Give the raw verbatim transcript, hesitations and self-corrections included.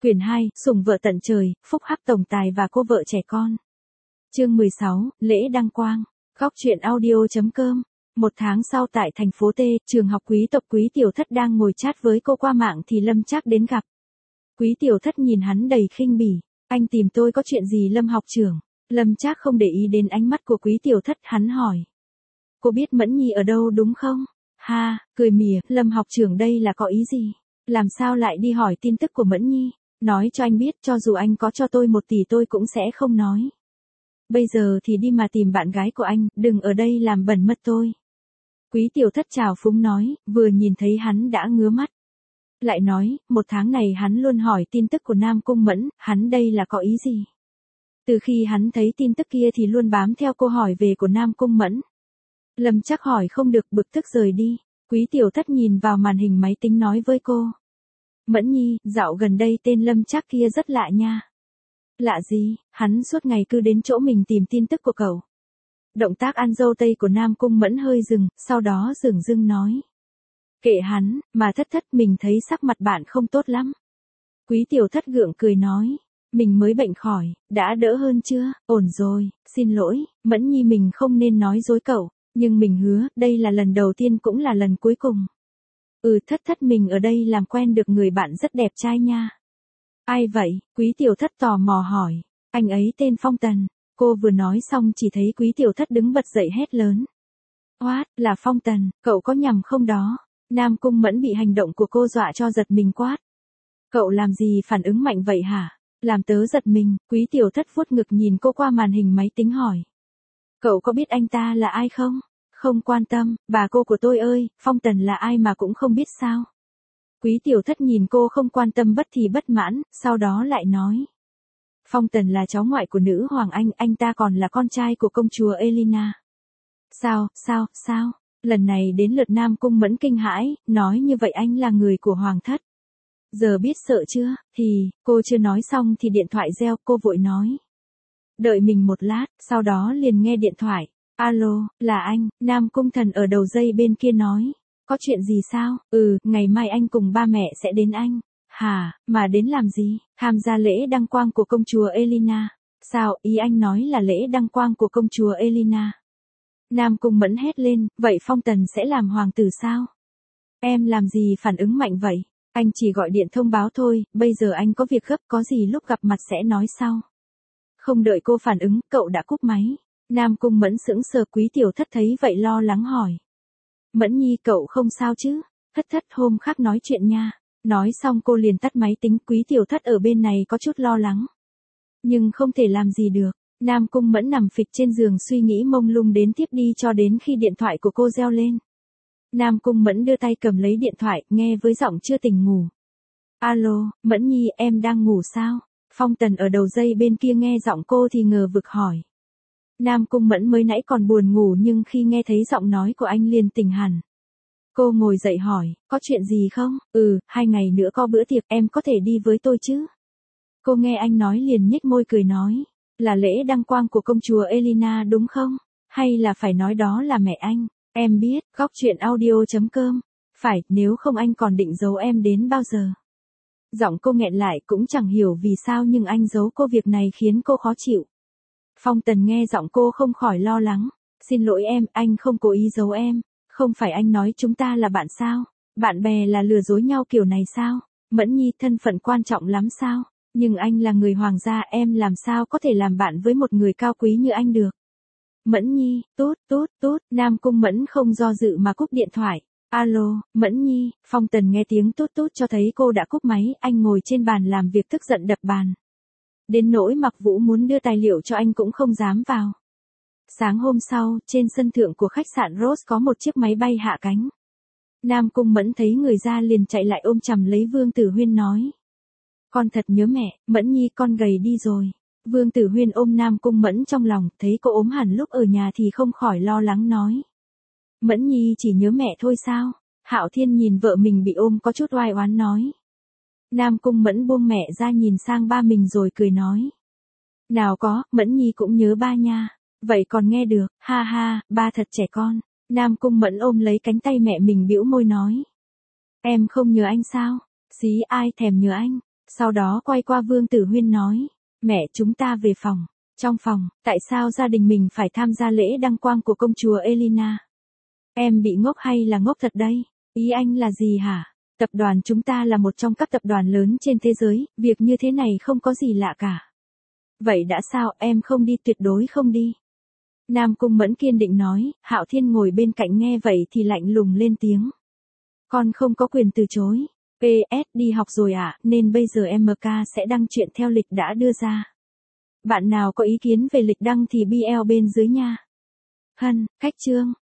Quyển hai, Sủng vợ tận trời, phúc hắc tổng tài và cô vợ trẻ con. Chương mười sáu, lễ đăng quang. Góc truyện audio.com. Một tháng sau tại thành phố T, trường học quý tộc Quý Tiểu Thất đang ngồi chat với cô qua mạng thì Lâm Trác đến gặp. Quý Tiểu Thất nhìn hắn đầy khinh bỉ. Anh tìm tôi có chuyện gì Lâm học trưởng? Lâm Trác không để ý đến ánh mắt của Quý Tiểu Thất, hắn hỏi. Cô biết Mẫn Nhi ở đâu đúng không? Ha, cười mỉa, Lâm học trưởng đây là có ý gì? Làm sao lại đi hỏi tin tức của Mẫn Nhi? Nói cho anh biết, cho dù anh có cho tôi một tỷ tôi cũng sẽ không nói. Bây giờ thì đi mà tìm bạn gái của anh, đừng ở đây làm bẩn mất tôi. Quý Tiểu Thất trào phúng nói, vừa nhìn thấy hắn đã ngứa mắt. Lại nói, một tháng này hắn luôn hỏi tin tức của Nam Cung Mẫn, hắn đây là có ý gì? Từ khi hắn thấy tin tức kia thì luôn bám theo cô hỏi về của Nam Cung Mẫn. Lâm Trác hỏi không được, bực tức rời đi. Quý Tiểu Thất nhìn vào màn hình máy tính nói với cô. Mẫn Nhi, dạo gần đây tên Lâm Trác kia rất lạ nha. Lạ gì? Hắn suốt ngày cứ đến chỗ mình tìm tin tức của cậu. Động tác ăn dâu tây của Nam Cung Mẫn hơi dừng, sau đó dửng dưng nói. Kệ hắn, mà Thất Thất mình thấy sắc mặt bạn không tốt lắm. Quý Tiểu Thất gượng cười nói. Mình mới bệnh khỏi, đã đỡ hơn chưa? Ổn rồi, xin lỗi, Mẫn Nhi mình không nên nói dối cậu, nhưng mình hứa, đây là lần đầu tiên cũng là lần cuối cùng. Ừ, Thất Thất mình ở đây làm quen được người bạn rất đẹp trai nha. Ai vậy? Quý Tiểu Thất tò mò hỏi. Anh ấy tên Phong Tần. Cô vừa nói xong chỉ thấy Quý Tiểu Thất đứng bật dậy hét lớn. What, là Phong Tần, cậu có nhầm không đó? Nam Cung Mẫn bị hành động của cô dọa cho giật mình quát. Cậu làm gì phản ứng mạnh vậy hả? Làm tớ giật mình. Quý Tiểu Thất vuốt ngực nhìn cô qua màn hình máy tính hỏi. Cậu có biết anh ta là ai không? Không quan tâm, bà cô của tôi ơi, Phong Tần là ai mà cũng không biết sao? Quý Tiểu Thất nhìn cô không quan tâm bất thì bất mãn, sau đó lại nói. Phong Tần là cháu ngoại của nữ hoàng Anh, anh ta còn là con trai của công chúa Elena. Sao, sao, sao? Lần này đến lượt Nam Cung Mẫn kinh hãi, nói như vậy anh là người của hoàng thất. Giờ biết sợ chưa? Thì, cô chưa nói xong thì điện thoại reo, cô vội nói. Đợi mình một lát, sau đó liền nghe điện thoại. Alo, là anh, Nam Cung Thần ở đầu dây bên kia nói. Có chuyện gì sao? Ừ, ngày mai anh cùng ba mẹ sẽ đến anh. Hả, mà đến làm gì? Tham gia lễ đăng quang của công chúa Elena. Sao, ý anh nói là lễ đăng quang của công chúa Elena? Nam Cung Mẫn hét lên, vậy Phong Tần sẽ làm hoàng tử sao? Em làm gì phản ứng mạnh vậy? Anh chỉ gọi điện thông báo thôi, bây giờ anh có việc gấp, có gì lúc gặp mặt sẽ nói sau. Không đợi cô phản ứng, cậu đã cúp máy. Nam Cung Mẫn sững sờ. Quý Tiểu Thất thấy vậy lo lắng hỏi. Mẫn Nhi cậu không sao chứ? Thất Thất hôm khác nói chuyện nha. Nói xong cô liền tắt máy tính. Quý Tiểu Thất ở bên này có chút lo lắng. Nhưng không thể làm gì được. Nam Cung Mẫn nằm phịch trên giường suy nghĩ mông lung đến tiếp đi cho đến khi điện thoại của cô reo lên. Nam Cung Mẫn đưa tay cầm lấy điện thoại, nghe với giọng chưa tỉnh ngủ. Alo, Mẫn Nhi em đang ngủ sao? Phong Tần ở đầu dây bên kia nghe giọng cô thì ngờ vực hỏi. Nam Cung Mẫn mới nãy còn buồn ngủ nhưng khi nghe thấy giọng nói của anh liền tỉnh hẳn. Cô ngồi dậy hỏi, có chuyện gì không? Ừ, hai ngày nữa có bữa tiệc, em có thể đi với tôi chứ? Cô nghe anh nói liền nhếch môi cười nói, là lễ đăng quang của công chúa Elena đúng không? Hay là phải nói đó là mẹ anh? Em biết, góc truyện audio.com. Phải, nếu không anh còn định giấu em đến bao giờ? Giọng cô nghẹn lại cũng chẳng hiểu vì sao nhưng anh giấu cô việc này khiến cô khó chịu. Phong Tần nghe giọng cô không khỏi lo lắng. Xin lỗi em, anh không cố ý giấu em. Không phải anh nói chúng ta là bạn sao? Bạn bè là lừa dối nhau kiểu này sao? Mẫn Nhi thân phận quan trọng lắm sao? Nhưng anh là người hoàng gia, em làm sao có thể làm bạn với một người cao quý như anh được? Mẫn Nhi, tốt, tốt, tốt. Nam Cung Mẫn không do dự mà cúp điện thoại. Alo, Mẫn Nhi. Phong Tần nghe tiếng tốt tốt cho thấy cô đã cúp máy. Anh ngồi trên bàn làm việc tức giận đập bàn. Đến nỗi Mặc Vũ muốn đưa tài liệu cho anh cũng không dám vào. Sáng hôm sau, trên sân thượng của khách sạn Rose có một chiếc máy bay hạ cánh. Nam Cung Mẫn thấy người ra liền chạy lại ôm chầm lấy Vương Tử Huyên nói. Con thật nhớ mẹ, Mẫn Nhi con gầy đi rồi. Vương Tử Huyên ôm Nam Cung Mẫn trong lòng, thấy cô ốm hẳn lúc ở nhà thì không khỏi lo lắng nói. Mẫn Nhi chỉ nhớ mẹ thôi sao? Hạo Thiên nhìn vợ mình bị ôm có chút oai oán nói. Nam Cung Mẫn buông mẹ ra nhìn sang ba mình rồi cười nói. Nào có, Mẫn Nhi cũng nhớ ba nha. Vậy còn nghe được, ha ha, ba thật trẻ con. Nam Cung Mẫn ôm lấy cánh tay mẹ mình bĩu môi nói. Em không nhớ anh sao? Xí ai thèm nhớ anh. Sau đó quay qua Vương Tử Huyên nói, mẹ chúng ta về phòng. Trong phòng, tại sao gia đình mình phải tham gia lễ đăng quang của công chúa Elena? Em bị ngốc hay là ngốc thật đây? Ý anh là gì hả? Tập đoàn chúng ta là một trong các tập đoàn lớn trên thế giới, việc như thế này không có gì lạ cả. Vậy đã sao, em không đi, tuyệt đối không đi. Nam Cung Mẫn kiên định nói, Hạo Thiên ngồi bên cạnh nghe vậy thì lạnh lùng lên tiếng. Con không có quyền từ chối. pê ét đi học rồi ạ, à, nên bây giờ em ca sẽ đăng chuyện theo lịch đã đưa ra. Bạn nào có ý kiến về lịch đăng thì bê lờ bên dưới nha. Hân, cách chương.